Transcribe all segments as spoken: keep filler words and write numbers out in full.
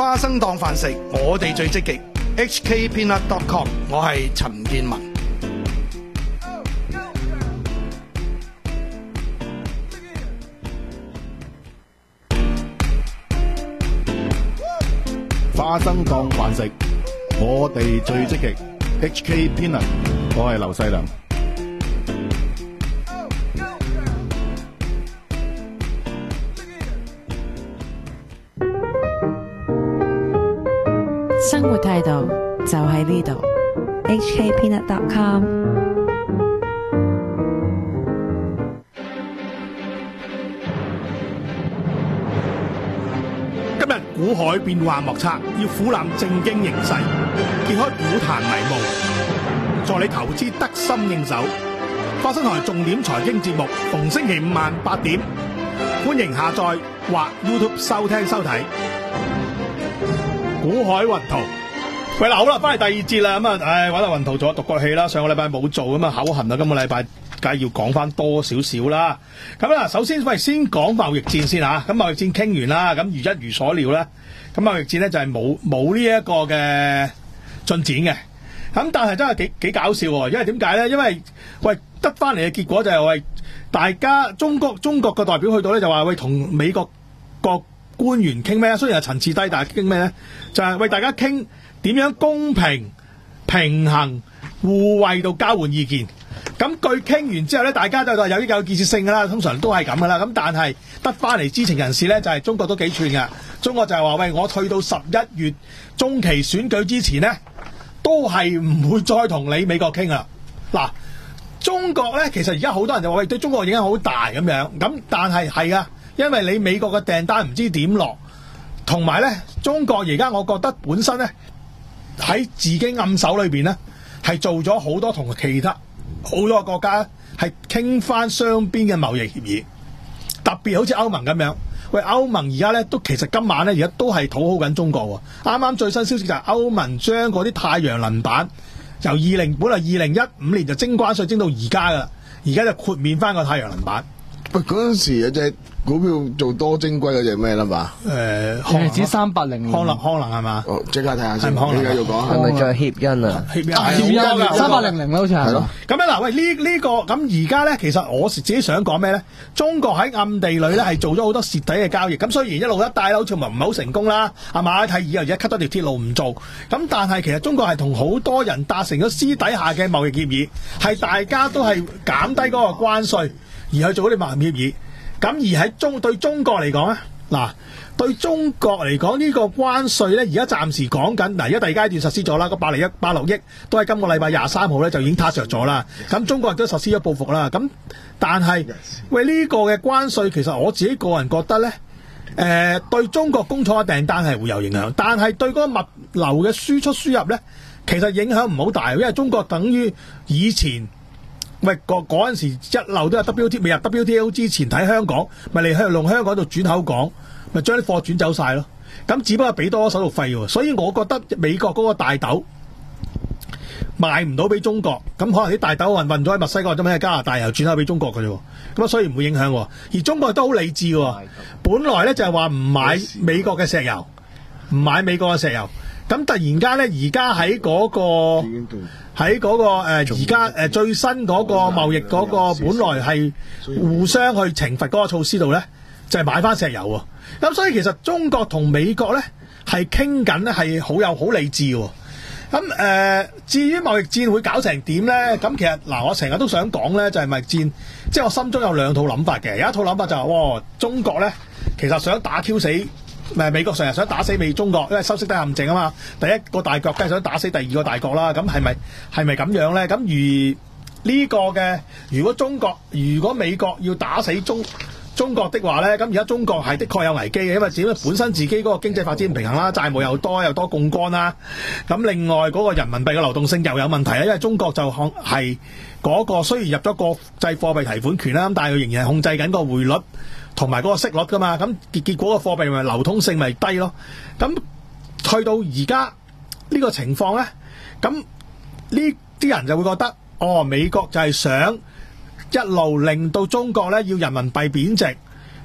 花生當飯食，我哋最積極。H K Peanut dot com， 我係陳建文。 花生當飯食，我哋最積極。H K Peanut， 我係劉細良。 生活態度就喺呢度。 H K Peanut dot com。 今日股海變幻莫測，要俯覽正經形勢，揭開股壇迷霧，助你投資得心應手。花生台重點財經節目，逢星期五晚八點，歡迎下載或 YouTube 收聽收睇。股海雲圖，喂嗱，好啦，翻嚟第二節啦，咁啊，唉，玩下雲圖做下獨角戲啦。上個禮拜冇做咁啊，口痕啊，今個禮拜梗係要講翻多少少啦。咁啊，首先喂，先講貿易戰先吓，咁貿易戰傾完啦，咁如一如所料咧，咁貿易戰咧就係冇冇呢一個嘅進展嘅。咁但係真係幾幾搞笑喎，因為點解咧？因為喂得翻嚟嘅結果就係喂，大家中國中國嘅代表去到咧就話喂同美國國官員傾咩啊？雖然係層次低，但係傾咩咧？就係、是、為大家傾點樣公平、平衡、互惠到交換意見。咁據傾完之後咧，大家都係有啲有建設性㗎啦，通常都係咁㗎啦。咁但係得翻嚟知情人士咧，就係、是、中國都幾串㗎。中國就係話喂，我去到十一月中期選舉之前咧，都係唔會再同你美國傾啦。嗱，中國咧其實而家好多人就話喂，對中國影響好大咁樣。咁但係係啊。因為你美國嘅訂單唔知點落，同埋咧中國而家我覺得本身咧喺自己暗手裏邊咧係做咗好多同其他好多個國家係傾翻雙邊嘅貿易協議，特別好似歐盟咁樣。喂，歐盟而家咧都其實今晚咧而家都係討好緊中國喎。啱啱最新消息就係歐盟將嗰啲太陽能板由二零本來二零一五年就徵關稅徵到而家噶啦，而家就豁免翻個太陽能板。 喂，嗰陣時有隻股票做多晶硅嗰隻咩啦嘛？ 誒， 係指三百零康能康能係嘛？ 哦，即刻睇下先。 康能你繼續講。 係咪再協恩啊？ 協啊，協恩啊，三百零零啦，好似係。 咁樣嗱，喂呢呢個咁而家咧，其實我自己想講咩咧？中國喺暗地裏咧係做咗好多蝕底嘅交易。咁雖然一路一帶好似唔係好成功啦，係嘛？睇以後而家 cut 多條鐵路唔做。咁但係其實中國係同好多人達成咗私底下嘅貿易協議，係大家都係減低嗰個關稅而去做嗰啲貿易協議。咁而喺中對中國嚟講咧，嗱對中國嚟講呢個關稅咧，而家暫時講緊嗱，而家第二階段實施咗啦，個百零一百六億都係今個禮拜廿三號咧就已經撻着咗啦。咁中國亦都實施咗報復啦。咁但係喂呢個嘅關稅，其實我自己個人覺得咧，誒對中國工廠嘅訂單係會有影響，但係對嗰個物流嘅輸出輸入咧，其實影響唔好大，因為中國等於以前。喂，嗰嗰陣時一路都有 W T O， 未入 W T O 之前睇香港，咪嚟香用香港度轉口港，咪將啲貨轉走晒咯。咁只不過俾多咗手續費喎，所以我覺得美國嗰個大豆賣唔到俾中國，咁可能啲大豆運運咗喺墨西哥或者喺加拿大又轉口俾中國嘅啫。咁啊，所以唔會影響喎。而中國都好理智喎，本來咧就係話唔買美國嘅石油，唔買美國嘅石油。咁突然間咧，而家喺嗰個喺嗰個誒而家誒最新嗰個貿易嗰個本來係互相去懲罰嗰個措施度咧，就係買翻石油喎。咁所以其實中國同美國咧係傾緊咧係好有好理智喎。咁誒、呃，至於貿易戰會搞成點咧？咁其實嗱，我成日都想講咧，就係貿易戰，即係我心中有兩套諗法嘅。有一套諗法就係、是，哇，中國咧其實想打 Q 死。咪美國成日想打死美中國，因為修昔底陷阱啊嘛。第一個大國梗係想打死第二個大國啦。咁係咪係咪咁樣咧？咁如呢個嘅，如果中國如果美國要打死中中國的話咧，咁而家中國係的確有危機嘅，因為自己本身自己嗰個經濟發展唔平衡啦，債務又多又多槓桿啦。咁另外嗰個人民幣嘅流動性又有問題啦，因為中國就係嗰個雖然入咗國際貨幣提款權啦，咁但係佢仍然係控制緊個匯率同埋嗰個息率噶嘛。咁結結果個貨幣咪流通性咪低咯。咁去到而家呢個情況咧，咁呢啲人就會覺得，哦，美國就係想一路令到中國咧要人民幣貶值，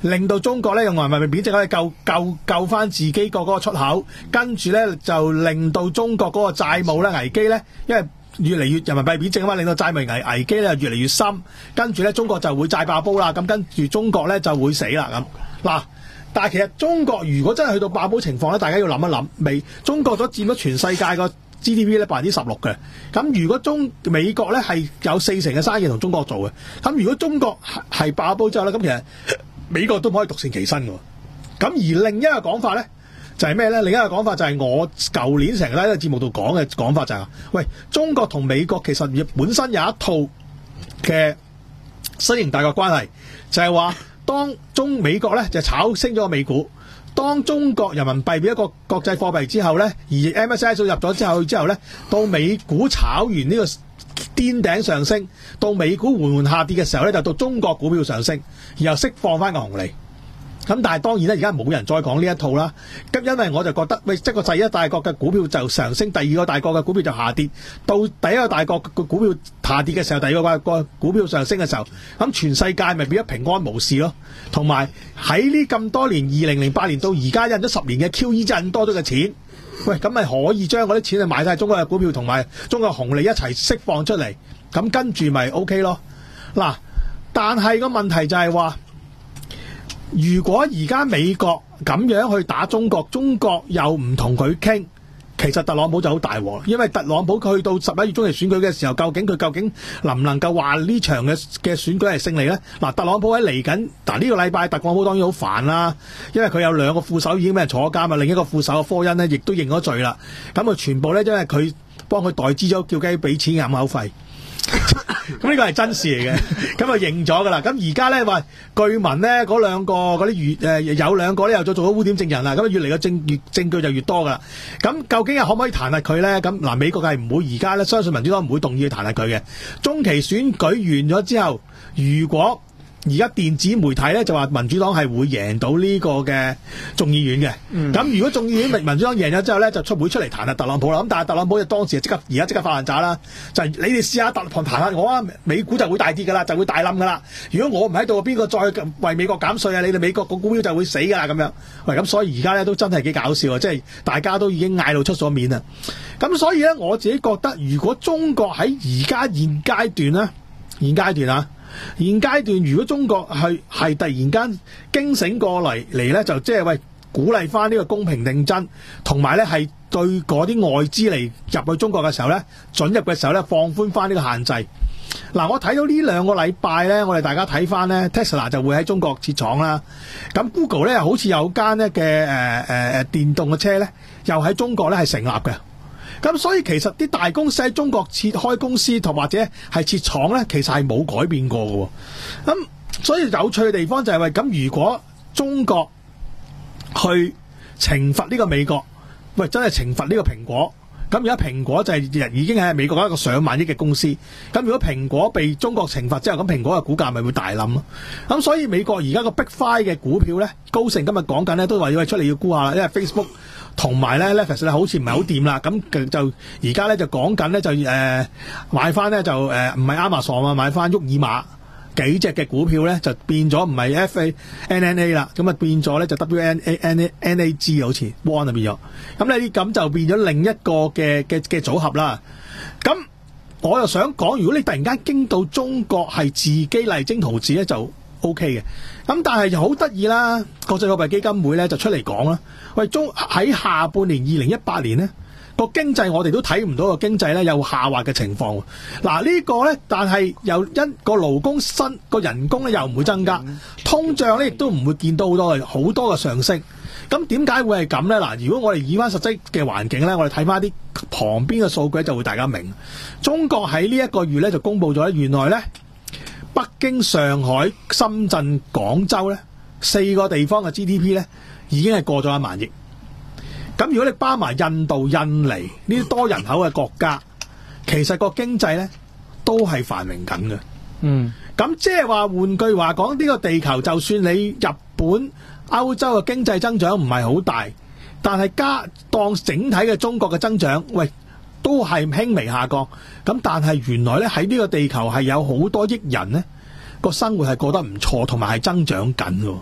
令到中國咧用人民幣貶值可以救救救翻自己個嗰個出口，跟住咧就令到中國嗰個債務咧危機咧，因為越嚟越人民幣貶值啊嘛，令到債務危危機咧越嚟越深，跟住咧中國就會債爆煲啦，咁跟住中國咧就會死啦咁嗱。但係其實中國如果真係去到爆煲情況咧，大家要諗一諗，未中國都佔咗全世界個 G D P 咧百分之十六嘅，咁如果中美國咧係有四成嘅生意同中國做嘅，咁如果中國係爆煲之後咧，咁其實美國都唔可以獨善其身嘅。咁而另一個講法咧就係咩咧？另一個講法就係我舊年成日喺個節目度講嘅講法就係、是，喂，中國同美國其實本身有一套嘅新型大國關係，就係、是、話。當中美國咧就炒升咗個美股，當中國人民幣變一個國際貨幣之後咧，而 M S C I 入咗之後之後咧，到美股炒完呢個顛頂上升，到美股緩緩下跌嘅時候咧，就到中國股票上升，然後釋放翻個紅利。咁但係當然咧，而家冇人再講呢一套啦。咁因為我就覺得，喂，即係個第一大國嘅股票就上升，第二個大國嘅股票就下跌。到第一個大國嘅股票下跌嘅時候，第二個大國股票上升嘅時候，咁全世界咪變咗平安無事咯。同埋喺呢咁多年，二零零八年到而家印咗十年嘅 Q E 印多咗嘅錢，喂，咁咪可以將嗰啲錢去買晒中國嘅股票同埋中國紅利一齊釋放出嚟，咁跟住咪 OK 咯。嗱，但係個問題就係話，如果而家美國咁樣去打中國，中國又唔同佢傾，其實特朗普就好大鑊，因為特朗普佢去到十一月中期選舉嘅時候，究竟佢究竟能唔能夠話呢場嘅嘅選舉係勝利呢？嗱，特朗普喺嚟緊嗱呢個禮拜，特朗普當然好煩啦，因為佢有兩個副手已經俾人坐咗監啊，另一個副手嘅科恩呢亦都認咗罪啦。咁啊，全部呢，因為佢幫佢代資咗，叫雞俾錢掩口費。咁呢個係真事嚟嘅，咁啊認咗噶啦。咁而家咧話據聞咧嗰兩個嗰啲越誒有兩個咧又再做咗污點證人啦，咁越嚟嘅證越證據就越多噶啦。咁究竟係可唔可以彈劾佢咧？咁嗱，美國係唔會而家咧，相信民主黨唔會動議去彈劾佢嘅。中期選舉完咗之後，如果而家電子媒體咧就話民主黨係會贏到呢個嘅眾議院嘅，咁、嗯、如果眾議院民主黨贏咗之後咧，就出會出嚟彈劾特朗普啦。咁但係特朗普就當時就即刻而家即刻發爛渣啦，就係、你哋試下特彈劾我啊，美股就會大跌噶啦，就會大冧噶啦。如果我唔喺度，邊個再為美國減稅啊？你哋美國個股票就會死噶啦咁樣。喂，咁所以而家咧都真係幾搞笑啊！即係大家都已經嗌到出咗面啦。咁所以咧，我自己覺得，如果中國喺而家現階段咧，現階段啊。現階段如果中國係係突然間驚醒過嚟嚟咧，就即係喂鼓勵翻呢個公平競爭，同埋咧係對嗰啲外資嚟入去中國嘅時候咧，准入嘅時候咧放寬翻呢個限制。嗱，我睇到呢兩個禮拜咧，我哋大家睇翻咧 Tesla 就會喺中國設廠啦。咁 Google 咧好似有間咧嘅誒誒誒電動嘅車咧，又喺中國咧係成立嘅。咁所以其實啲大公司喺中國設開公司同或者係設廠咧，其實係冇改變過嘅。咁所以有趣嘅地方就係話，咁如果中國去懲罰呢個美國，喂，真係懲罰呢個蘋果，咁而家蘋果就係已經係美國一個上萬億嘅公司。咁如果蘋果被中國懲罰之後，咁蘋果嘅股價咪會大冧咯。咁所以美國而家個 Big Five 嘅股票咧，高盛今日講緊咧都話要出嚟要沽下啦，因為 Facebook。同埋咧 Netflix 咧好似唔係好掂啦，咁就而家咧就講緊咧就誒、呃、買翻咧就誒唔係 Amazon 啊，買翻沃爾瑪幾隻嘅股票咧就變咗唔係 F A N N A 啦，咁啊變咗咧就 W N A N A N A G 好似 One 啊變咗，咁咧咁就變咗另一個嘅嘅嘅組合啦。咁我又想講，如果你突然間驚到中國係自己勵精圖治咧就 O K 嘅，咁但係就好得意啦，國際貨幣基金會咧就出嚟講啦。喂，中喺下半年二零一八年呢個經濟我哋都睇唔到個經濟咧有下滑嘅情況。嗱、這個、呢個咧，但係又因個勞工薪個人工咧又唔會增加，通脹咧亦都唔會見到好多嘅好多嘅上升。咁點解會係咁咧？嗱，如果我哋以翻實際嘅環境咧，我哋睇翻啲旁邊嘅數據就會大家明。中國喺呢一個月咧就公布咗，原來咧北京、上海、深圳、廣州咧四個地方嘅 G D P 咧。已經係過咗一萬億，咁如果你包埋印度、印尼呢啲多人口嘅國家，其實個經濟呢都係繁榮緊嘅。嗯，咁即係話換句話講，呢個地球就算你日本、歐洲嘅經濟增長唔係好大，但係加當整體嘅中國嘅增長，喂都係輕微下降。咁但係原來呢喺呢個地球係有好多億人呢個生活係過得唔錯，同埋係增長緊嘅。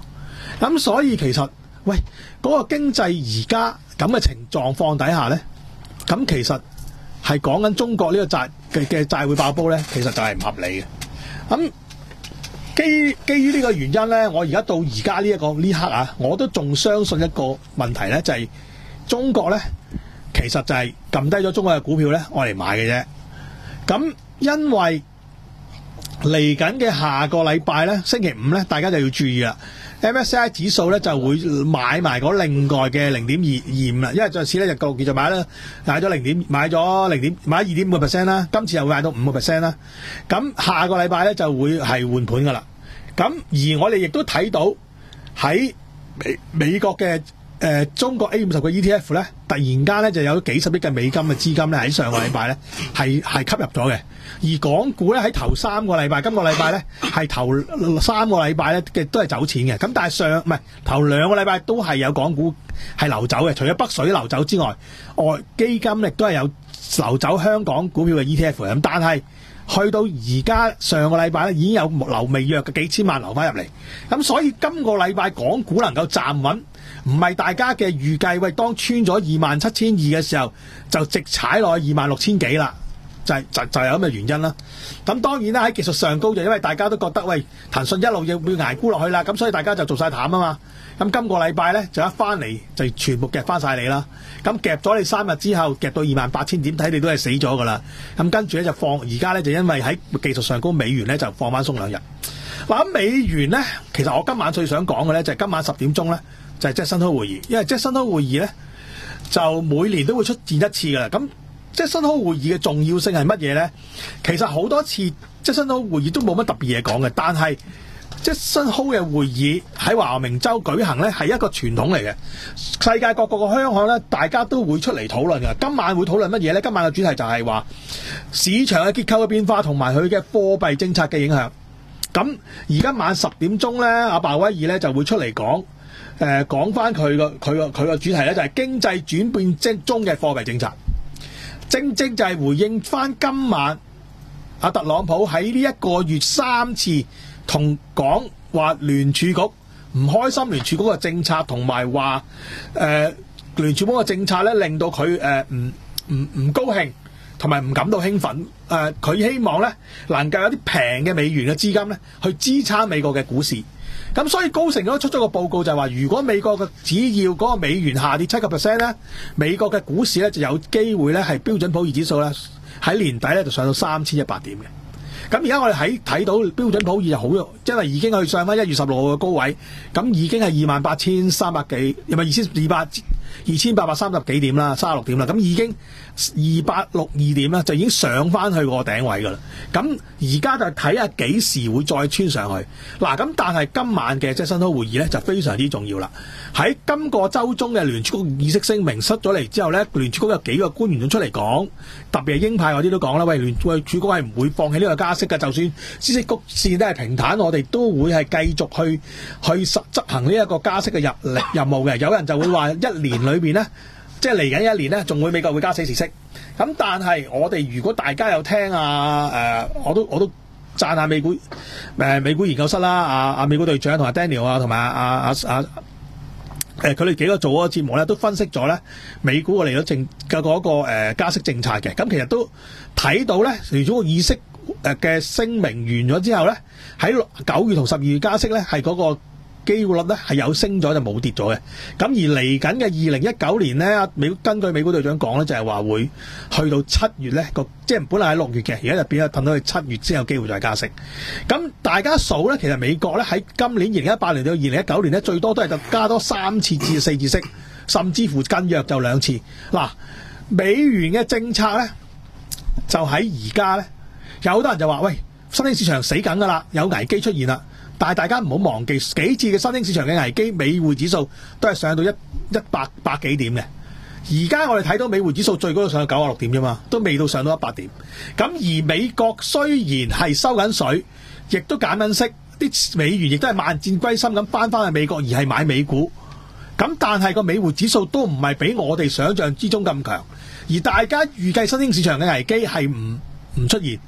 咁所以其實喂嗰、那個經濟而家咁嘅情狀況底下咧，咁其實係講緊中國呢個債嘅嘅債會爆煲咧，其實就係唔合理嘅。咁基基於呢個原因咧，我而家到而家呢一個呢刻啊，我都仲相信一個問題咧，就係、是、中國咧其實就係撳低咗中國嘅股票咧，我嚟買嘅啫。咁因為嚟緊嘅下個禮拜咧，星期五咧，大家就要注意啦。M S C I 指數咧就會買埋嗰另外嘅零點二二五啦，因為上次咧就個結就買啦，買咗零點買咗零點買二點五個 percent 啦，今次又會買到五個 percent 啦。咁下個禮拜咧就會係換盤噶啦。咁而我哋亦都睇到喺美美國嘅誒、呃、中國 A 五十嘅 E T F 咧，突然間咧就有幾十億嘅美金嘅資金咧喺上個禮拜咧係係吸入咗嘅。而港股咧喺頭三個禮拜，今個禮拜咧係頭三個禮拜咧嘅都係走錢嘅。咁但係上唔係頭兩個禮拜都係有港股係流走嘅，除咗北水流走之外，外基金亦都係有流走香港股票嘅 E T F 嘅。咁但係去到而家上個禮拜咧已經有流未約嘅幾千萬流翻入嚟。咁所以今個禮拜港股能夠站穩，唔係大家嘅預計。喂，當穿咗二萬七千二嘅時候，就直踩落去二萬六千幾啦。就係就就有咁嘅原因啦。咁當然啦，喺技術上高就因為大家都覺得喂騰訊一路要要捱沽落去啦，咁所以大家就做晒淡啊嘛。咁今個禮拜咧就一翻嚟就全部夾翻晒你啦。咁夾咗你三日之後，夾到二萬八千點，睇你都係死咗噶啦。咁跟住咧就放，而家咧就因為喺技術上高美元咧就放翻鬆兩日。嗱，咁美元咧，其實我今晚最想講嘅咧就係今晚十點鐘咧就係Jackson Hole會議，因為Jackson Hole會議咧就每年都會出現一次噶啦。咁Jackson Hole會議嘅重要性係乜嘢咧？其實好多次Jackson Hole會議都冇乜特別嘢講嘅，但係Jackson Hole嘅會議喺華明州舉行咧係一個傳統嚟嘅。世界各國嘅央行咧，大家都會出嚟討論嘅。今晚會討論乜嘢咧？今晚嘅主題就係話市場嘅結構嘅變化同埋佢嘅貨幣政策嘅影響。咁而家晚十點鐘咧，阿鮑威爾咧就會出嚟講，誒講翻佢個佢個佢個主題咧就係經濟轉變即中嘅貨幣政策。正正就係回應翻今晚阿特朗普喺呢一個月三次同講話聯儲局唔開心，聯儲局嘅政策同埋話誒聯儲局嘅政策咧令到佢誒唔唔唔高興同埋唔感到興奮。誒、呃、佢希望咧能夠有啲平嘅美元嘅資金咧去支撐美國嘅股市。咁所以高盛都出咗個報告就係話，如果美國嘅只要嗰個美元下跌七個 percent 咧，美國嘅股市咧就有機會咧係標準普爾指數咧喺年底咧就上到三千一百點嘅。咁而家我哋喺睇到標準普爾就好，因為已經去上翻一月十六號嘅高位，咁已經係二萬八千三百幾，又咪二千二百二千八百三十幾點啦，三十六點啦，咁已經二百六二點啦，就已經上翻去個頂位噶啦。咁而家就睇下幾時會再穿上去。嗱，咁但係今晚嘅Jackson Hole會議咧就非常之重要啦。喺今個週中嘅聯儲局議息聲明出咗嚟之後咧，聯儲局有幾個官員都出嚟講，特別係鷹派嗰啲都講啦，喂，聯儲局係唔會放棄呢個加息嘅，就算孳息曲線都係平坦，我哋都會係繼續去去實執行呢一個加息嘅任任務嘅。有人就會話一年裏邊咧，即係嚟緊一年咧，仲會美國會加四次息。咁但係我哋如果大家有聽啊誒、呃，我都我都讚下美股誒、呃、美股研究室啦，阿、啊、阿美股隊長同埋 Daniel 啊，同埋阿阿阿誒佢哋幾個做嗰個節目咧，都分析咗咧美股嘅利率政嘅嗰個誒加息政策嘅。咁其實都睇到咧，聯儲局議息誒嘅聲明完咗之後咧，喺九月同十二月加息咧，係嗰個機會率咧係有升咗就冇跌咗嘅。咁而嚟緊嘅二零一九年咧，美根據美股隊長講咧，就係話會去到七月咧個，即係本來喺六月嘅，而家就變咗褪到去七月先有機會再加息。咁大家數咧，其實美國咧喺今年二零一八年到二零一九年咧，最多都係加多三次至四次息，甚至乎更弱就兩次。嗱，美元嘅政策咧就喺而家咧，有好多人就話喂，新興市場死緊噶啦，有危機出現啦。但係大家唔好忘記幾次嘅新興市場嘅危機，美匯指數都係上到一一百百幾點嘅。而家我哋睇到美匯指數最高都上到九十六點啫嘛，都未到上到一百點。咁而美國雖然係收緊水，亦都減緊息，啲美元亦都係萬箭歸心咁翻翻去美國，而係買美股。咁但係個美匯指數都唔係比我哋想象之中咁強，而大家預計新興市場嘅危機係唔唔出現。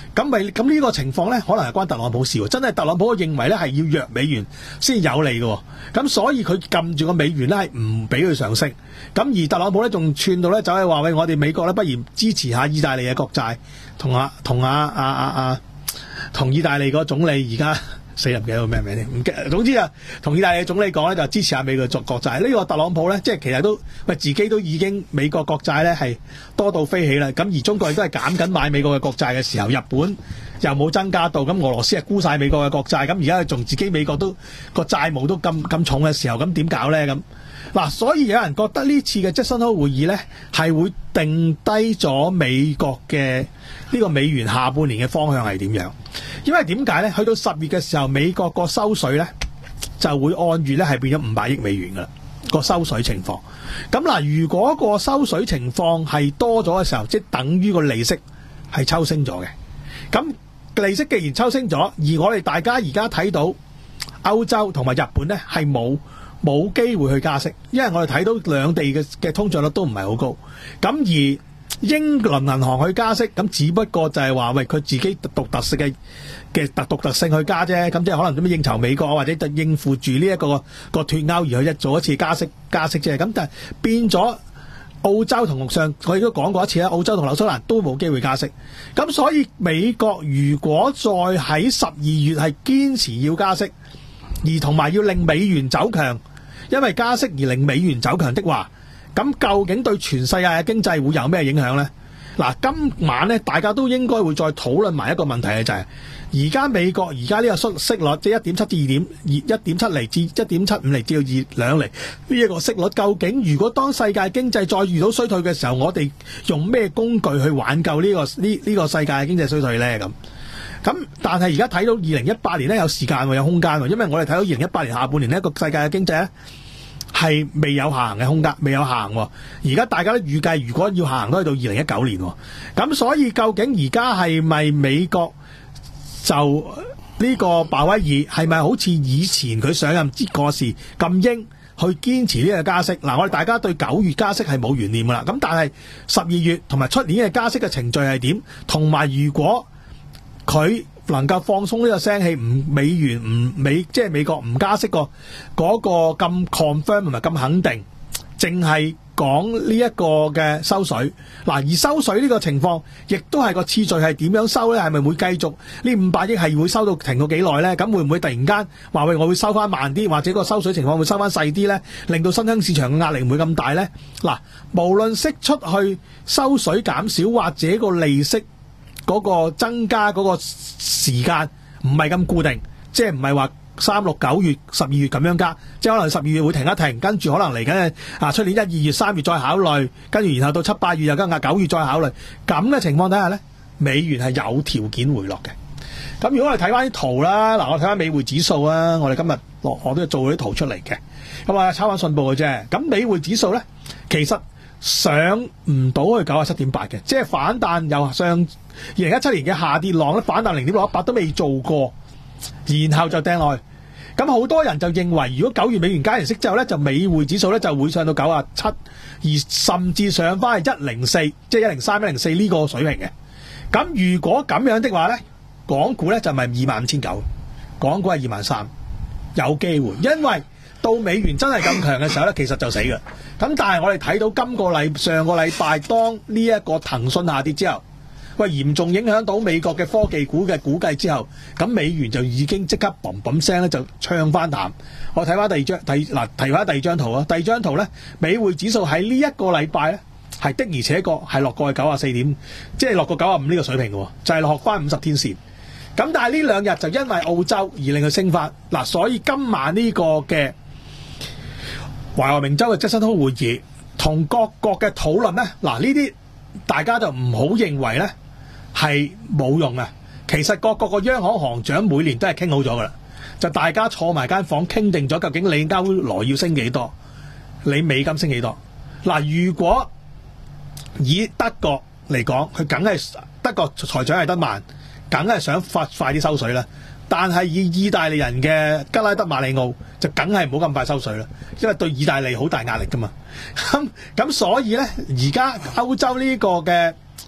咁咪咁呢個情況咧，可能係關特朗普事喎。真係特朗普認為咧係要弱美元先有利嘅，咁所以佢撳住個美元咧係唔俾佢上升。咁而特朗普咧仲串到咧走去話喂，我哋美國咧不如支持下意大利嘅國債，同啊同啊啊啊啊同意大利個總理而家。死人唔記得個咩名添，唔記。總之啊，同意大利總理講咧，就支持下美國作國債。呢、這個特朗普咧，即係其實都喂自己都已經美國國債咧係多到飛起啦。咁而中國亦都係減緊買美國嘅國債嘅時候，日本又冇增加到，咁俄羅斯係沽晒美國嘅國債，咁而家仲自己美國都個債務都咁咁重嘅時候，咁點搞咧？咁嗱，所以有人覺得呢次嘅傑森霍會議咧係會定低咗美國嘅呢個美元下半年嘅方向係點樣？因為點解咧？去到十月嘅時候，美國個收水咧就會按月咧係變咗五百億美元噶啦，個收水情況。咁嗱，如果個收水情況係多咗嘅時候，即係等於個利息係抽升咗嘅。咁利息既然抽升咗，而我哋大家而家睇到歐洲同埋日本咧係冇冇機會去加息，因為我哋睇到兩地嘅嘅通脹率都唔係好高。咁而英倫銀行去加息，咁只不過就係話喂佢自己獨特性嘅嘅特獨特性去加啫，咁即係可能點樣應酬美國或者應付住呢一個個脫歐而去一做一次加息加息啫。咁但係變咗澳洲同上我亦都講過一次啦，澳洲同紐西蘭都冇機會加息。咁所以美國如果再喺十二月係堅持要加息，而同埋要令美元走強，因為加息而令美元走強的話，咁究竟對全世界嘅經濟會有咩影響呢？嗱，今晚咧大家都應該會再討論埋一個問題嘅，就係而家美國而家呢個息息率即係一點七至二點二一點七厘至一點七五厘至到二兩厘呢一個息率，究竟如果當世界經濟再遇到衰退嘅時候，我哋用咩工具去挽救呢個呢呢個世界嘅經濟衰退呢？咁咁，但係而家睇到二零一八年咧有時間喎，有空間喎，因為我哋睇到二零一八年下半年呢個世界嘅經濟咧係未有下行嘅空間，未有下行喎。而家大家都預計，如果要下行都係到二零一九年喎。咁所以究竟而家係咪美國就呢個鮑威爾係咪好似以前佢上任嗰時咁鷹去堅持呢個加息？嗱，我哋大家對九月加息係冇懸念噶啦。咁但係十二月同埋出年嘅加息嘅程序係點？同埋如果佢能夠放鬆呢個聲氣，唔美元唔美即係美國唔加息個嗰個咁 confirm 同埋咁肯定，淨係講呢一個嘅收水。嗱，而收水呢個情況，亦都係個次序係點樣收呢？係咪會繼續呢五百億係會收到停到幾耐呢？咁會唔會突然間話喂我會收翻慢啲，或者個收水情況會收翻細啲呢？令到新興市場嘅壓力唔會咁大呢？嗱，無論釋出去收水減少或者個利息嗰個增加嗰個時間唔係咁固定，即係唔係話三六九月、十二月咁樣加，即係可能十二月會停一停，跟住可能嚟緊啊出年一二月、三月再考慮，跟住然後到七八月又加下九月再考慮，咁嘅情況底下呢，美元係有條件回落嘅。咁如果我哋睇翻啲圖啦，嗱我睇翻美匯指數啊，我哋今日落我都做咗啲圖出嚟嘅，咁啊抄翻信報嘅啫。咁美匯指數呢，其實上唔到去九十七點八嘅，即係反彈又上二零一七年嘅下跌浪咧，反彈零點六一八都未做過，然後就掟落去。咁好多人就認為，如果九月美元加完息之後咧，就美匯指數咧就會上到九十七，而甚至上翻去一零四，即係一零三、一零四呢個水平嘅。咁如果咁樣的話咧，港股咧就咪二萬五千九，港股係二萬三，有機會，因為到美元真係咁強嘅時候咧，其實就死嘅。咁但係我哋睇到今個禮上個禮拜，當呢一個騰訊下跌之後，喂嚴重影響到美國嘅科技股嘅估計之後，咁美元就已經即刻嘣嘣聲咧就唱翻淡。我睇翻第二張，第嗱提翻第二張圖啊，第二張圖咧，美匯指數喺呢一個禮拜咧係的而且確係落過去九十四點，即係落過九十五呢個水平嘅，就係落翻五十天線。咁但係呢兩日就因為澳洲而令佢升翻嗱，所以今晚呢個嘅華俄明州嘅傑森霍會議同各國嘅討論咧，嗱呢啲大家就唔好認為咧係冇用啊。其實各國個央行行長每年都係傾好咗噶啦，就大家坐埋間房傾定咗，究竟你歐羅要升幾多，你美金升幾多。嗱，如果以德國嚟講，佢梗係德國財長係得慢，梗係想快快啲收水啦。但係以意大利人嘅吉拉德馬里奧就梗係唔好咁快收水啦，因為對意大利好大壓力噶嘛。咁咁所以咧，而家歐洲呢個嘅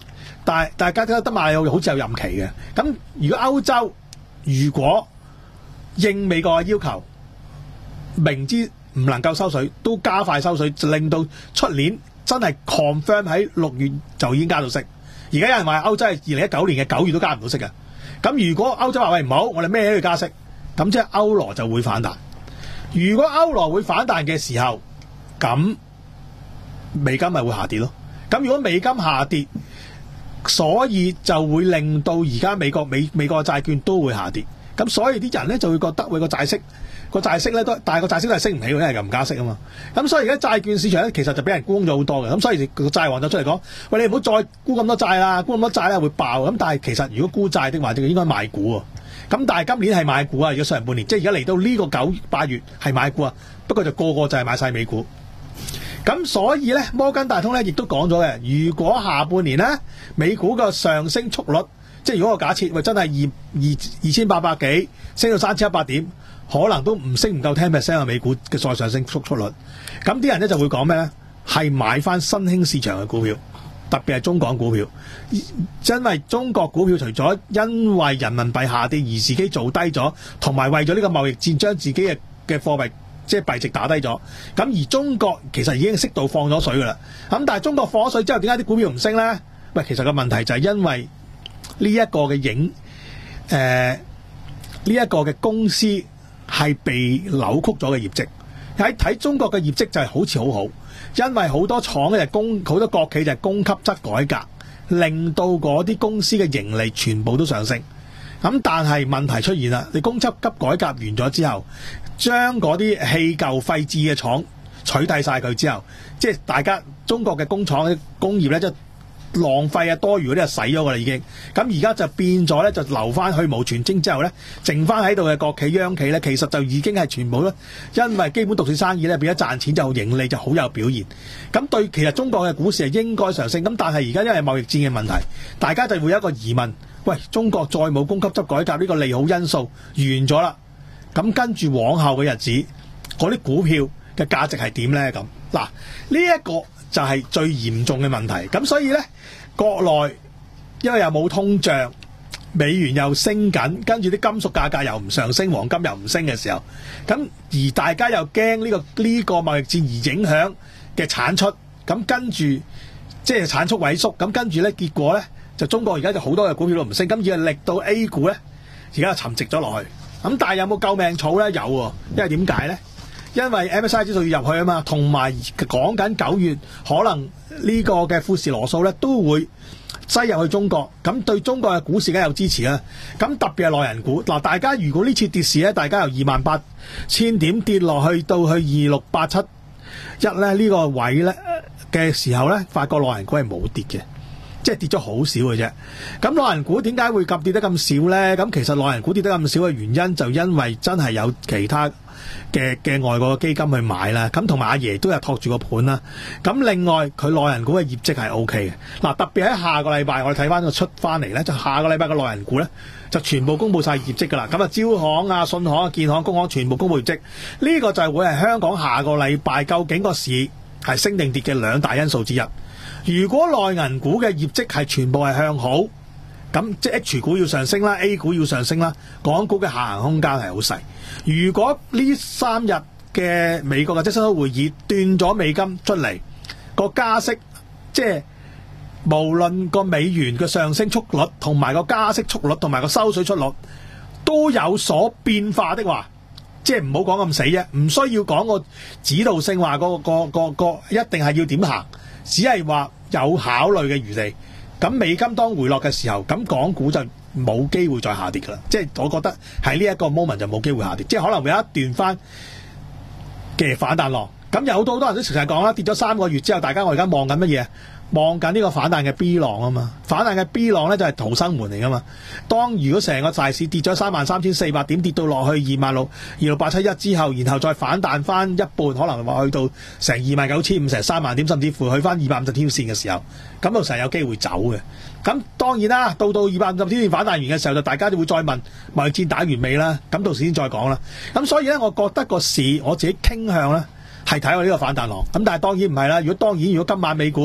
但係大家都得買好似有任期嘅。咁如果歐洲如果應美國嘅要求，明知唔能夠收水，都加快收水，就令到出年真係 confirm 喺六月就已經加到息。而家有人話歐洲係二零一九年嘅九月都加唔到息嘅。咁如果歐洲話喂唔好，我哋咩都要加息，咁即係歐羅就會反彈。如果歐羅會反彈嘅時候，咁美金咪會下跌咯。咁如果美金下跌，所以就會令到而家美國美美國嘅債券都會下跌。咁所以啲人咧就會覺得喂個債息個債息咧都，但係個債息都係升唔起，因為又唔加息啊嘛。咁所以而家債券市場咧其實就俾人沽咗好多嘅。咁所以個債王就出嚟講：喂，你唔好再沽咁多債啦，沽咁多債咧會爆。咁但係其實如果沽債的話，就應該賣股喎。咁但係今年係買股啊，如果上半年即係而家嚟到呢個九八月係買股啊，不過就個個就係買晒美股。咁所以咧，摩根大通咧亦都講咗嘅，如果下半年咧美股個上升速率，即係如果我假設喂真係二二二千八百幾升到三千一百點，可能都唔升唔夠 ten percent 嘅美股嘅再上升速速率。咁啲人咧就會講咩咧？係買翻新興市場嘅股票，特別係中港股票，因為中國股票除咗因為人民幣下跌而自己做低咗，同埋為咗呢個貿易戰將自己嘅嘅貨幣即係幣值打低咗。咁而中國其實已經適度放咗水噶啦。咁但係中國放咗水之後，點解啲股票唔升咧？喂，其實個問題就係因為呢一個嘅影誒呢一個嘅公司係被扭曲咗嘅業績。喺睇中國嘅業績就係好似好好，因為好多廠咧就供好多國企就係供給側改革，令到嗰啲公司嘅盈利全部都上升。咁但係問題出現啦，你供給急改革完咗之後，將嗰啲棄舊廢置嘅廠取締晒佢之後，即係大家中國嘅工廠嘅工業咧，即係浪費啊多餘嗰啲就洗咗㗎啦已經。咁而家就變咗咧，就留翻去無全精之後咧，剩翻喺度嘅國企央企咧，其實就已經係全部咧，因為基本獨市生意咧變咗賺錢就盈利就好有表現。咁對其實中國嘅股市係應該上升，咁但係而家因為貿易戰嘅問題，大家就會有一個疑問：喂，中國再冇供給側改革呢個利好因素完咗啦，咁跟住往後嘅日子，嗰啲股票嘅價值係點咧？咁嗱，呢一個就係最嚴重嘅問題。咁所以咧，國內因為又冇通脹，美元又升緊，跟住啲金屬價格又唔上升，黃金又唔升嘅時候，咁而大家又驚呢個呢個貿易戰而影響嘅產出，咁跟住即係產出萎縮，咁跟住咧結果咧就中國而家就好多嘅股票都唔升，咁而力到 A 股咧而家就沉寂咗落去。咁但係有冇救命草咧？有喎，因為點解咧？因為 M S C I 指數要入去啊嘛，同埋講緊九月可能呢個嘅富時羅素咧都會擠入去中國，咁對中國嘅股市梗係有支持啦。咁特別係內人股嗱，大家如果呢次跌市咧，大家由二萬八千點跌落去到去二六八七一咧呢個位咧嘅時候咧，發覺內人股係冇跌嘅，即係跌咗好少嘅啫。咁內人股點解會咁跌得咁少咧？咁其實內人股跌得咁少嘅原因就因為真係有其他嘅嘅外國嘅基金去買啦，咁同埋阿爺都有托住個盤啦。咁另外佢內人股嘅業績係 O K 嘅。嗱，特別喺下個禮拜我哋睇翻個出翻嚟咧，就下個禮拜嘅內人股咧就全部公布晒業績噶啦。咁啊，招行啊、信行啊、建行、工行全部公布業績。呢個就係會係香港下個禮拜究竟個市係升定跌嘅兩大因素之一。如果內銀股嘅業績係全部係向好，咁即係 H 股要上升啦， A 股要上升啦，港股嘅下行空間係好細。如果呢三日嘅美國嘅積分會議斷咗美金出嚟，個加息即係無論個美元嘅上升速率同埋個加息速率同埋個收水速率都有所變化的話，即係唔好講咁死啫，唔需要講個指導性話個個個個一定係要點行，只係話有考慮嘅餘地。咁美金當回落嘅時候，咁港股就冇機會再下跌噶啦。即係我覺得喺呢一個 moment 就冇機會下跌，即係可能會有一段翻嘅反彈浪。咁有好多好多人都成日講啦，跌咗三個月之後，大家我而家望緊乜嘢？望緊呢個反彈嘅 B 浪啊嘛，反彈嘅 B 浪咧就係逃生門嚟噶嘛。當如果成個大市跌咗三萬三千四百點，跌到落去二萬六、二六八七一之後，然後再反彈翻一半，可能話去到成二萬九千五、成三萬點，甚至乎去翻二百五十天線嘅時候，咁就成日有機會走嘅。咁當然啦，到到二百五十天線反彈完嘅時候，就大家就會再問貿易戰打完未啦？咁到時先再講啦。咁所以咧，我覺得個市我自己傾向咧係睇我呢個反彈浪。咁但係當然唔係啦。如果當然如果今晚美股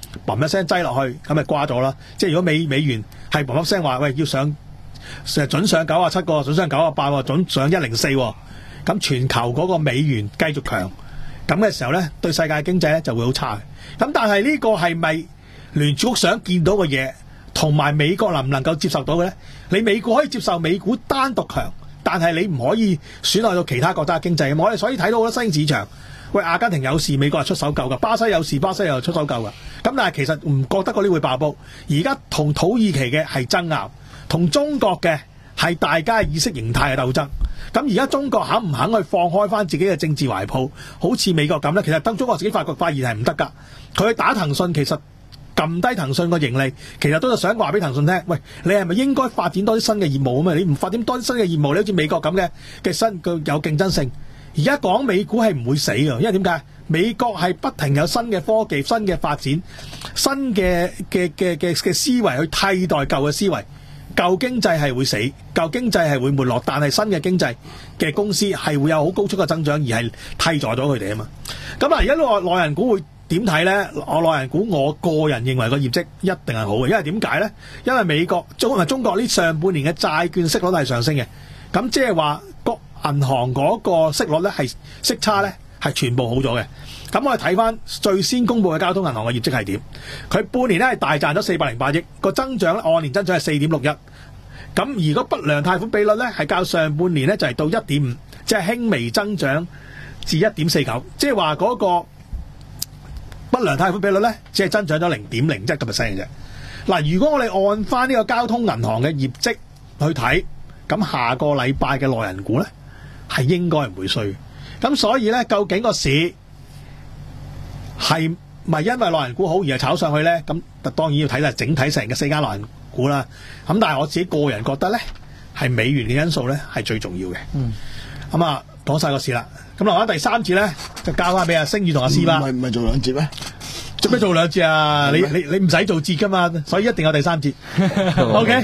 嘣一聲擠落去，咁咪瓜咗啦。即係如果美美元係嘣一聲話，喂要上成日準上九啊七個，準上九啊八，準上一零四，咁全球嗰個美元繼續強，咁嘅時候咧，對世界經濟咧就會好差嘅。咁但係呢個係咪聯儲局想見到嘅嘢，同埋美國能唔能夠接受到嘅咧？你美國可以接受美股單獨強，但係你唔可以損害到其他國家嘅經濟。我哋所以睇到好多新興市場，喂，阿根廷有事，美國係出手救噶；巴西有事，巴西又出手救噶。咁但係其實唔覺得嗰啲會爆煲。而家同土耳其嘅係爭拗，同中國嘅係大家意識形態嘅鬥爭。咁而家中國肯唔肯去放開翻自己嘅政治懷抱，好似美國咁呢？其實當中國自己發覺發現係唔得噶。佢去打騰訊，其實撳低騰訊個盈利，其實都係想話俾騰訊聽，喂，你係咪應該發展多啲新嘅業務啊？嘛，你唔發展多啲新嘅業務，你好似美國咁嘅嘅新嘅有競爭性。而家講美股係唔會死㗎，因為點解？美國係不停有新嘅科技、新嘅發展、新嘅嘅嘅嘅嘅思維去替代舊嘅思維。舊經濟係會死，舊經濟係會沒落，但係新嘅經濟嘅公司係會有好高速嘅增長，而係替代咗佢哋啊嘛。咁啊，而家內內人股會點睇呢？我內人股我個人認為個業績一定係好嘅，因為點解呢？因為美國中中國呢上半年嘅債券息率係上升嘅，咁即係話個銀行嗰個息率呢係息差呢係全部好咗嘅。咁我哋睇翻最先公布嘅交通銀行嘅業績係點？佢半年咧係大賺咗四百零八億，個增長咧按年增長係四點六一。咁而個不良貸款比率咧係較上半年咧就係到一點五，即係輕微增長至一點四九，即係話嗰個不良貸款比率咧只係增長咗零點零一個 percent 嘅啫。嗱，如果我哋按翻呢個交通銀行嘅業績去睇，咁下個禮拜嘅內人股咧係應該唔會衰。咁所以咧，究竟個市係咪因為內人股好而係炒上去咧？咁當然要睇下整體成嘅四間內人股啦。咁但係我自己個人覺得咧，係美元嘅因素咧係最重要嘅。嗯。咁啊，講晒個市啦。咁留翻第三節咧，就交翻俾阿星宇同阿師吧。 唔係唔係做兩節咩？ 做咩做兩節啊？你你你唔使做節噶嘛，所以一定有第三節。O K。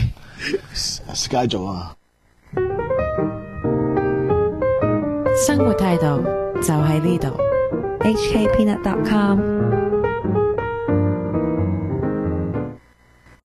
Sky 做啊。 生活態度就喺呢度。 H K Peanut dot com